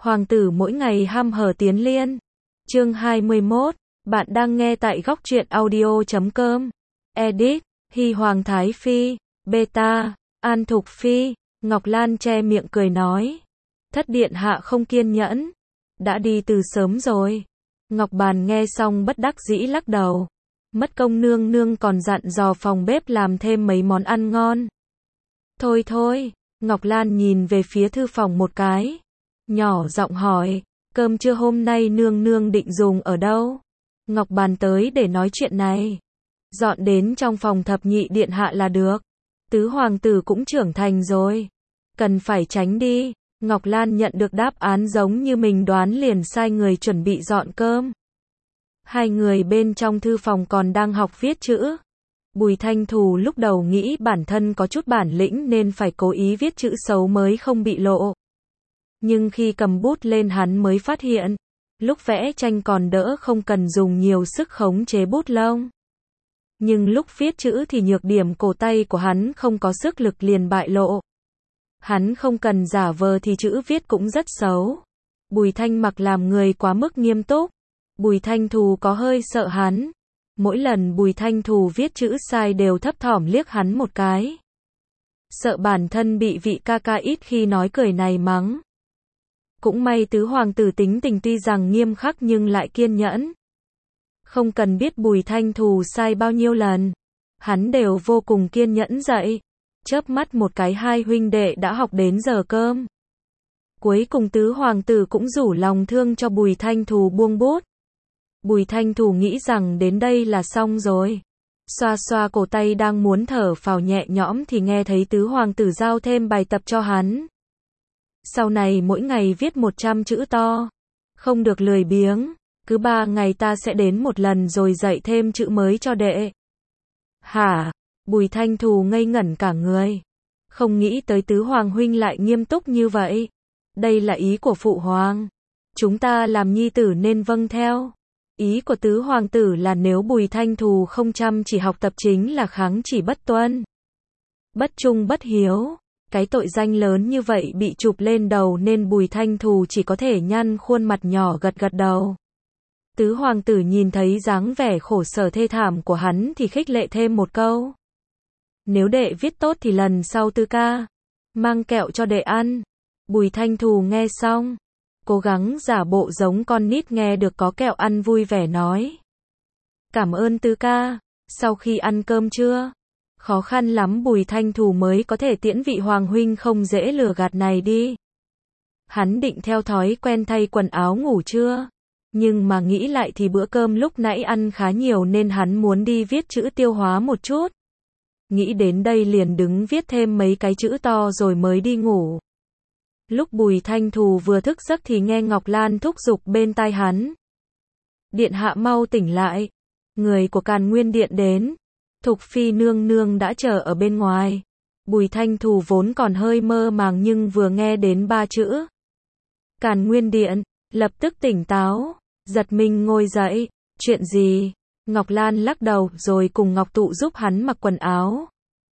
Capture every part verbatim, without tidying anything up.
Hoàng tử mỗi ngày ham hở tiến liên. Chương hai mươi mốt. Bạn đang nghe tại góc truyện audio chấm com. Edit. Hy Hoàng Thái Phi. Beta. An Thục Phi. Ngọc Lan che miệng cười nói. Thất điện hạ không kiên nhẫn. Đã đi từ sớm rồi. Ngọc Bàn nghe xong bất đắc dĩ lắc đầu. Mất công nương nương còn dặn dò phòng bếp làm thêm mấy món ăn ngon. Thôi thôi. Ngọc Lan nhìn về phía thư phòng một cái. Nhỏ giọng hỏi, cơm trưa hôm nay nương nương định dùng ở đâu? Ngọc Bàn tới để nói chuyện này. Dọn đến trong phòng thập nhị điện hạ là được. Tứ hoàng tử cũng trưởng thành rồi. Cần phải tránh đi. Ngọc Lan nhận được đáp án giống như mình đoán liền sai người chuẩn bị dọn cơm. Hai người bên trong thư phòng còn đang học viết chữ. Bùi Thanh Thù lúc đầu nghĩ bản thân có chút bản lĩnh nên phải cố ý viết chữ xấu mới không bị lộ. Nhưng khi cầm bút lên hắn mới phát hiện, lúc vẽ tranh còn đỡ không cần dùng nhiều sức khống chế bút lông. Nhưng lúc viết chữ thì nhược điểm cổ tay của hắn không có sức lực liền bại lộ. Hắn không cần giả vờ thì chữ viết cũng rất xấu. Bùi Thanh Mặc làm người quá mức nghiêm túc. Bùi Thanh Thù có hơi sợ hắn. Mỗi lần Bùi Thanh Thù viết chữ sai đều thấp thỏm liếc hắn một cái. Sợ bản thân bị vị ca ca ít khi nói cười này mắng. Cũng may tứ hoàng tử tính tình tuy rằng nghiêm khắc nhưng lại kiên nhẫn. Không cần biết Bùi Thanh Thù sai bao nhiêu lần. Hắn đều vô cùng kiên nhẫn dạy. Chớp mắt một cái hai huynh đệ đã học đến giờ cơm. Cuối cùng tứ hoàng tử cũng rủ lòng thương cho Bùi Thanh Thù buông bút. Bùi Thanh Thù nghĩ rằng đến đây là xong rồi. Xoa xoa cổ tay đang muốn thở phào nhẹ nhõm thì nghe thấy tứ hoàng tử giao thêm bài tập cho hắn. Sau này mỗi ngày viết một trăm chữ to. Không được lười biếng. Cứ ba ngày ta sẽ đến một lần rồi dạy thêm chữ mới cho đệ. Hả? Bùi Thanh Thù ngây ngẩn cả người. Không nghĩ tới tứ hoàng huynh lại nghiêm túc như vậy. Đây là ý của phụ hoàng. Chúng ta làm nhi tử nên vâng theo. Ý của tứ hoàng tử là nếu Bùi Thanh Thù không chăm chỉ học tập chính là kháng chỉ bất tuân. Bất trung bất hiếu. Cái tội danh lớn như vậy bị chụp lên đầu nên Bùi Thanh Thù chỉ có thể nhăn khuôn mặt nhỏ gật gật đầu. Tứ hoàng tử nhìn thấy dáng vẻ khổ sở thê thảm của hắn thì khích lệ thêm một câu. Nếu đệ viết tốt thì lần sau Tư ca mang kẹo cho đệ ăn. Bùi Thanh Thù nghe xong, cố gắng giả bộ giống con nít nghe được có kẹo ăn vui vẻ nói. Cảm ơn Tư ca, sau khi ăn cơm trưa, khó khăn lắm Bùi Thanh Thù mới có thể tiễn vị hoàng huynh không dễ lừa gạt này đi. Hắn định theo thói quen thay quần áo ngủ trưa, nhưng mà nghĩ lại thì bữa cơm lúc nãy ăn khá nhiều nên hắn muốn đi viết chữ tiêu hóa một chút. Nghĩ đến đây liền đứng viết thêm mấy cái chữ to rồi mới đi ngủ. Lúc Bùi Thanh Thù vừa thức giấc thì nghe Ngọc Lan thúc giục bên tai hắn. Điện hạ mau tỉnh lại. Người của Càn Nguyên Điện đến. Thục Phi nương nương đã chờ ở bên ngoài. Bùi Thanh Thù vốn còn hơi mơ màng nhưng vừa nghe đến ba chữ Càn Nguyên Điện, lập tức tỉnh táo, giật mình ngồi dậy. Chuyện gì? Ngọc Lan lắc đầu rồi cùng Ngọc Tụ giúp hắn mặc quần áo.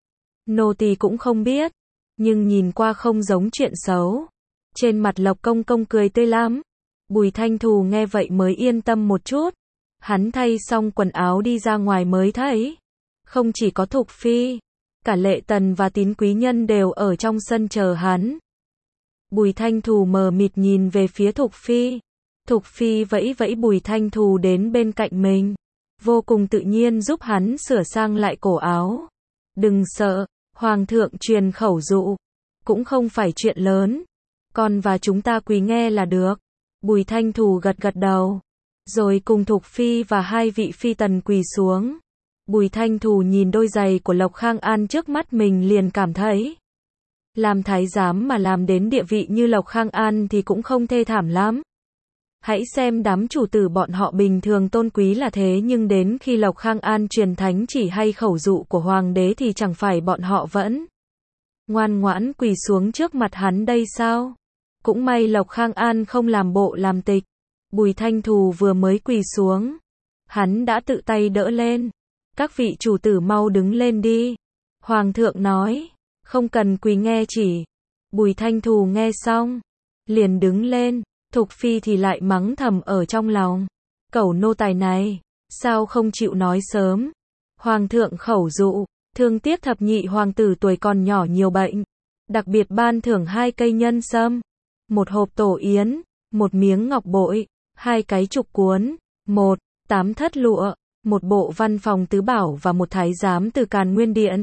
Nô tỳ cũng không biết, nhưng nhìn qua không giống chuyện xấu. Trên mặt Lộc Công Công cười tươi lắm. Bùi Thanh Thù nghe vậy mới yên tâm một chút. Hắn thay xong quần áo đi ra ngoài mới thấy. Không chỉ có Thục Phi, cả Lệ Tần và Tín Quý Nhân đều ở trong sân chờ hắn. Bùi Thanh Thù mờ mịt nhìn về phía Thục Phi. Thục Phi vẫy vẫy Bùi Thanh Thù đến bên cạnh mình. Vô cùng tự nhiên giúp hắn sửa sang lại cổ áo. Đừng sợ, Hoàng thượng truyền khẩu dụ. Cũng không phải chuyện lớn. Con và chúng ta quỳ nghe là được. Bùi Thanh Thù gật gật đầu. Rồi cùng Thục Phi và hai vị phi tần quỳ xuống. Bùi Thanh Thù nhìn đôi giày của Lộc Khang An trước mắt mình liền cảm thấy. Làm thái giám mà làm đến địa vị như Lộc Khang An thì cũng không thê thảm lắm. Hãy xem đám chủ tử bọn họ bình thường tôn quý là thế nhưng đến khi Lộc Khang An truyền thánh chỉ hay khẩu dụ của hoàng đế thì chẳng phải bọn họ vẫn ngoan ngoãn quỳ xuống trước mặt hắn đây sao? Cũng may Lộc Khang An không làm bộ làm tịch. Bùi Thanh Thù vừa mới quỳ xuống, hắn đã tự tay đỡ lên. Các vị chủ tử mau đứng lên đi. Hoàng thượng nói, không cần quỳ nghe chỉ. Bùi Thanh Thù nghe xong, liền đứng lên. Thục Phi thì lại mắng thầm ở trong lòng. Cẩu nô tài này, sao không chịu nói sớm. Hoàng thượng khẩu dụ, thương tiếc thập nhị hoàng tử tuổi còn nhỏ nhiều bệnh. Đặc biệt ban thưởng hai cây nhân sâm, một hộp tổ yến, một miếng ngọc bội, hai cái trục cuốn, một, tám thất lụa, một bộ văn phòng tứ bảo và một thái giám từ Càn Nguyên Điện.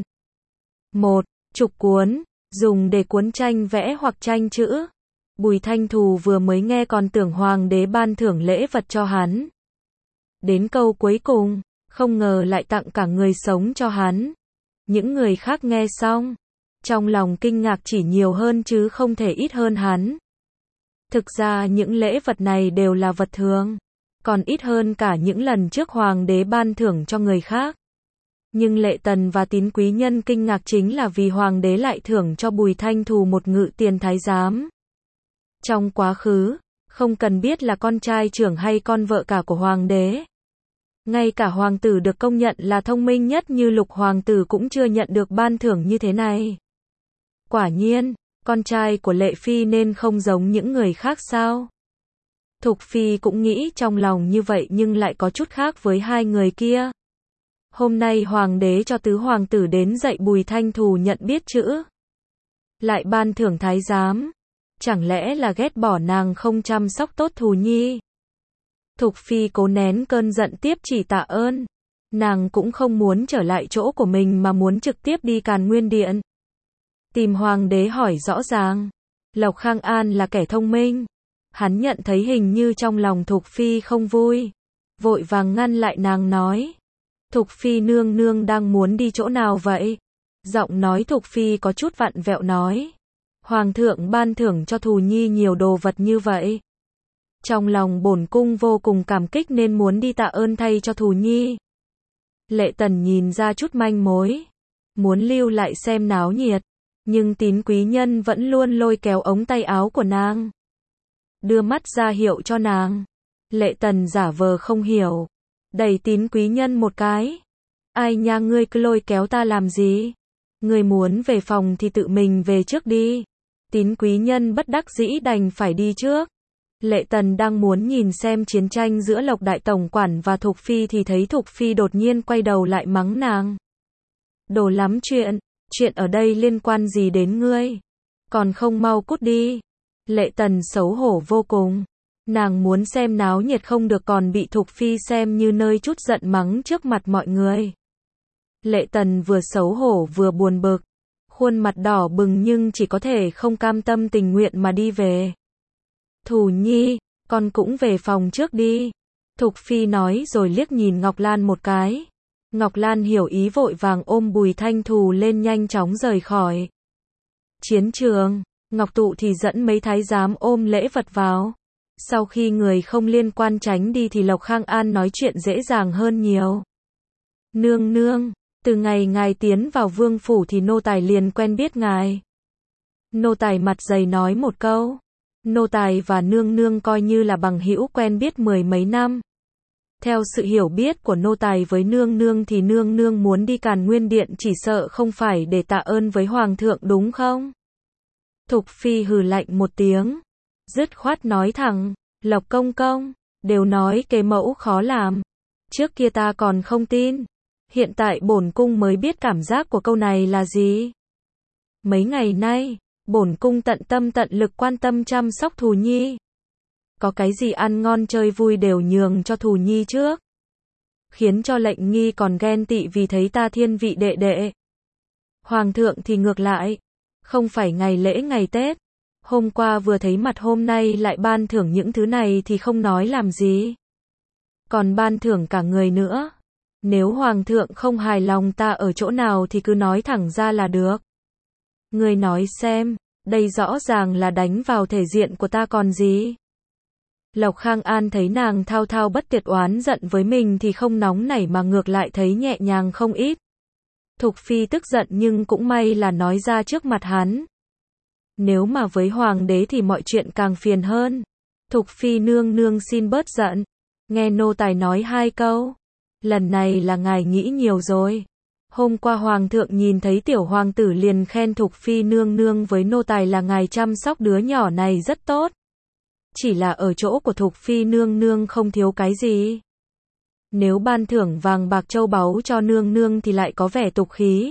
Một, trục cuốn, dùng để cuốn tranh vẽ hoặc tranh chữ. Bùi Thanh Thù vừa mới nghe còn tưởng hoàng đế ban thưởng lễ vật cho hắn. Đến câu cuối cùng, không ngờ lại tặng cả người sống cho hắn. Những người khác nghe xong, trong lòng kinh ngạc chỉ nhiều hơn chứ không thể ít hơn hắn. Thực ra những lễ vật này đều là vật thường, còn ít hơn cả những lần trước hoàng đế ban thưởng cho người khác. Nhưng Lệ Tần và Tín Quý Nhân kinh ngạc chính là vì hoàng đế lại thưởng cho Bùi Thanh Thù một ngự tiền thái giám. Trong quá khứ, không cần biết là con trai trưởng hay con vợ cả của hoàng đế, ngay cả hoàng tử được công nhận là thông minh nhất như Lục hoàng tử cũng chưa nhận được ban thưởng như thế này. Quả nhiên, con trai của Lệ Phi nên không giống những người khác sao? Thục Phi cũng nghĩ trong lòng như vậy nhưng lại có chút khác với hai người kia. Hôm nay hoàng đế cho tứ hoàng tử đến dạy Bùi Thanh Thù nhận biết chữ, lại ban thưởng thái giám. Chẳng lẽ là ghét bỏ nàng không chăm sóc tốt Thù Nhi? Thục Phi cố nén cơn giận tiếp chỉ tạ ơn. Nàng cũng không muốn trở lại chỗ của mình mà muốn trực tiếp đi Càn Nguyên Điện. Tìm hoàng đế hỏi rõ ràng. Lộc Khang An là kẻ thông minh. Hắn nhận thấy hình như trong lòng Thục Phi không vui. Vội vàng ngăn lại nàng nói. Thục Phi nương nương đang muốn đi chỗ nào vậy? Giọng nói Thục Phi có chút vặn vẹo nói. Hoàng thượng ban thưởng cho Thù Nhi nhiều đồ vật như vậy. Trong lòng bổn cung vô cùng cảm kích nên muốn đi tạ ơn thay cho Thù Nhi. Lệ Tần nhìn ra chút manh mối, muốn lưu lại xem náo nhiệt, nhưng Tín Quý Nhân vẫn luôn lôi kéo ống tay áo của nàng, đưa mắt ra hiệu cho nàng. Lệ Tần giả vờ không hiểu, đẩy Tín Quý Nhân một cái. Ai nha, ngươi cứ lôi kéo ta làm gì? Ngươi muốn về phòng thì tự mình về trước đi. Tín Quý Nhân bất đắc dĩ đành phải đi trước. Lệ Tần đang muốn nhìn xem chiến tranh giữa Lộc Đại Tổng Quản và Thục Phi thì thấy Thục Phi đột nhiên quay đầu lại mắng nàng. Đồ lắm chuyện, chuyện ở đây liên quan gì đến ngươi? Còn không mau cút đi. Lệ Tần xấu hổ vô cùng. Nàng muốn xem náo nhiệt không được còn bị Thục Phi xem như nơi chút giận mắng trước mặt mọi người. Lệ Tần vừa xấu hổ vừa buồn bực, khuôn mặt đỏ bừng nhưng chỉ có thể không cam tâm tình nguyện mà đi về. Thù Nhi, con cũng về phòng trước đi. Thục Phi nói rồi liếc nhìn Ngọc Lan một cái. Ngọc Lan hiểu ý vội vàng ôm Bùi Thanh Thù lên nhanh chóng rời khỏi chiến trường. Ngọc Tụ thì dẫn mấy thái giám ôm lễ vật vào. Sau khi người không liên quan tránh đi thì Lộc Khang An nói chuyện dễ dàng hơn nhiều. Nương nương, từ ngày ngài tiến vào vương phủ thì nô tài liền quen biết ngài. Nô tài mặt dày nói một câu. Nô tài và nương nương coi như là bằng hữu quen biết mười mấy năm. Theo sự hiểu biết của nô tài với nương nương thì nương nương muốn đi Càn Nguyên Điện chỉ sợ không phải để tạ ơn với hoàng thượng đúng không? Thục Phi hừ lạnh một tiếng, dứt khoát nói thẳng, Lộc công công, đều nói kế mẫu khó làm. Trước kia ta còn không tin, hiện tại bổn cung mới biết cảm giác của câu này là gì. Mấy ngày nay, bổn cung tận tâm tận lực quan tâm chăm sóc Thù Nhi. Có cái gì ăn ngon chơi vui đều nhường cho Thù Nhi trước. Khiến cho lệnh nghi còn ghen tị vì thấy ta thiên vị đệ đệ. Hoàng thượng thì ngược lại, không phải ngày lễ ngày Tết. Hôm qua vừa thấy mặt hôm nay lại ban thưởng những thứ này thì không nói làm gì. Còn ban thưởng cả người nữa. Nếu hoàng thượng không hài lòng ta ở chỗ nào thì cứ nói thẳng ra là được. Ngươi nói xem, đây rõ ràng là đánh vào thể diện của ta còn gì. Lộc Khang An thấy nàng thao thao bất tuyệt oán giận với mình thì không nóng nảy mà ngược lại thấy nhẹ nhàng không ít. Thục Phi tức giận nhưng cũng may là nói ra trước mặt hắn. Nếu mà với hoàng đế thì mọi chuyện càng phiền hơn. Thục Phi nương nương xin bớt giận. Nghe nô tài nói hai câu. Lần này là ngài nghĩ nhiều rồi. Hôm qua hoàng thượng nhìn thấy tiểu hoàng tử liền khen Thục Phi nương nương với nô tài là ngài chăm sóc đứa nhỏ này rất tốt. chỉ là ở chỗ của Thục Phi nương nương không thiếu cái gì. Nếu ban thưởng vàng bạc châu báu cho nương nương thì lại có vẻ tục khí.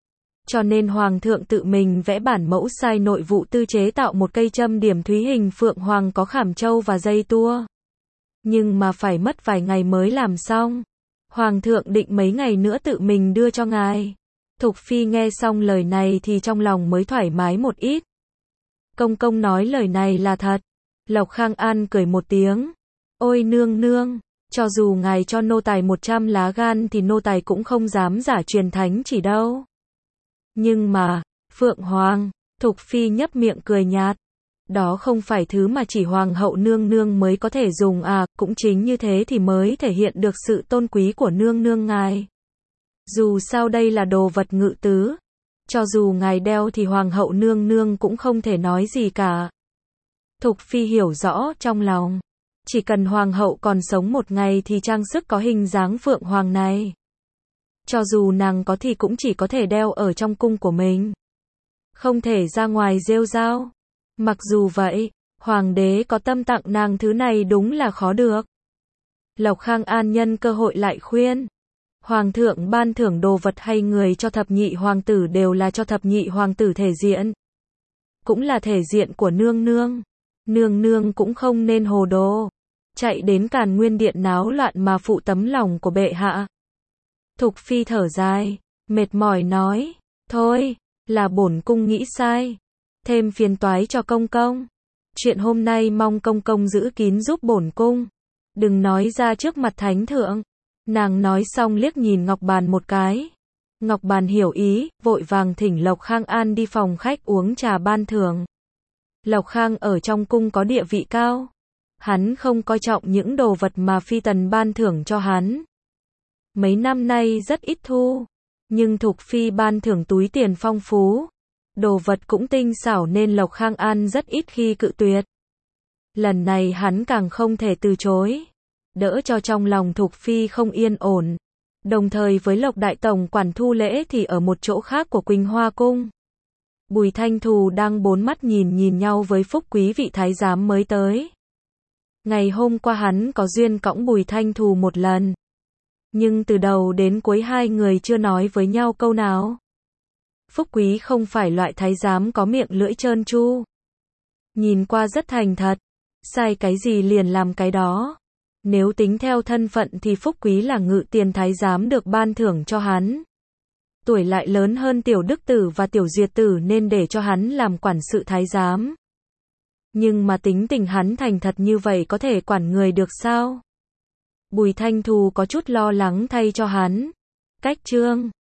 Cho nên hoàng thượng tự mình vẽ bản mẫu sai nội vụ tư chế tạo một cây châm điểm thúy hình phượng hoàng có khảm châu và dây tua. Nhưng mà phải mất vài ngày mới làm xong. Hoàng thượng định mấy ngày nữa tự mình đưa cho ngài. Thục Phi nghe xong lời này thì trong lòng mới thoải mái một ít. Công công nói lời này là thật. Lộc Khang An cười một tiếng. Ôi nương nương, cho dù ngài cho nô tài một trăm lá gan thì nô tài cũng không dám giả truyền thánh chỉ đâu. Nhưng mà, Phượng Hoàng, Thục Phi nhấp miệng cười nhạt. Đó không phải thứ mà chỉ Hoàng hậu nương nương mới có thể dùng à, cũng chính như thế thì mới thể hiện được sự tôn quý của nương nương ngài. Dù sao đây là đồ vật ngự tứ. Cho dù ngài đeo thì Hoàng hậu nương nương cũng không thể nói gì cả. Thục Phi hiểu rõ trong lòng. Chỉ cần Hoàng hậu còn sống một ngày thì trang sức có hình dáng Phượng Hoàng này. Cho dù nàng có thì cũng chỉ có thể đeo ở trong cung của mình. Không thể ra ngoài rêu rao. Mặc dù vậy, Hoàng đế có tâm tặng nàng thứ này đúng là khó được. Lộc Khang An nhân cơ hội lại khuyên. Hoàng thượng ban thưởng đồ vật hay người cho thập nhị hoàng tử đều là cho thập nhị hoàng tử thể diện. Cũng là thể diện của nương nương. Nương nương cũng không nên hồ đồ. Chạy đến Càn Nguyên Điện náo loạn mà phụ tấm lòng của bệ hạ. Thục Phi thở dài, mệt mỏi nói, thôi, là bổn cung nghĩ sai. Thêm phiền toái cho công công. Chuyện hôm nay mong công công giữ kín giúp bổn cung. Đừng nói ra trước mặt thánh thượng. Nàng nói xong liếc nhìn Ngọc Bàn một cái. Ngọc Bàn hiểu ý, vội vàng thỉnh Lộc Khang An đi phòng khách uống trà ban thưởng. Lộc Khang ở trong cung có địa vị cao. Hắn không coi trọng những đồ vật mà phi tần ban thưởng cho hắn. Mấy năm nay rất ít thu. Nhưng Thục Phi ban thưởng túi tiền phong phú. Đồ vật cũng tinh xảo nên Lộc Khang An rất ít khi cự tuyệt. Lần này hắn càng không thể từ chối. Đỡ cho trong lòng Thục Phi không yên ổn. Đồng thời với Lộc Đại Tổng quản thu lễ thì ở một chỗ khác của Quỳnh Hoa Cung. Bùi Thanh Thù đang bốn mắt nhìn nhìn nhau với Phúc Quý vị thái giám mới tới. Ngày hôm qua hắn có duyên cõng Bùi Thanh Thù một lần. Nhưng từ đầu đến cuối hai người chưa nói với nhau câu nào. Phúc Quý không phải loại thái giám có miệng lưỡi trơn tru. Nhìn qua rất thành thật. Sai cái gì liền làm cái đó. Nếu tính theo thân phận thì Phúc Quý là ngự tiền thái giám được ban thưởng cho hắn. Tuổi lại lớn hơn Tiểu Đức Tử và Tiểu Diệt Tử nên để cho hắn làm quản sự thái giám. Nhưng mà tính tình hắn thành thật như vậy có thể quản người được sao? Bùi Thanh Thù có chút lo lắng thay cho hắn. Cách chương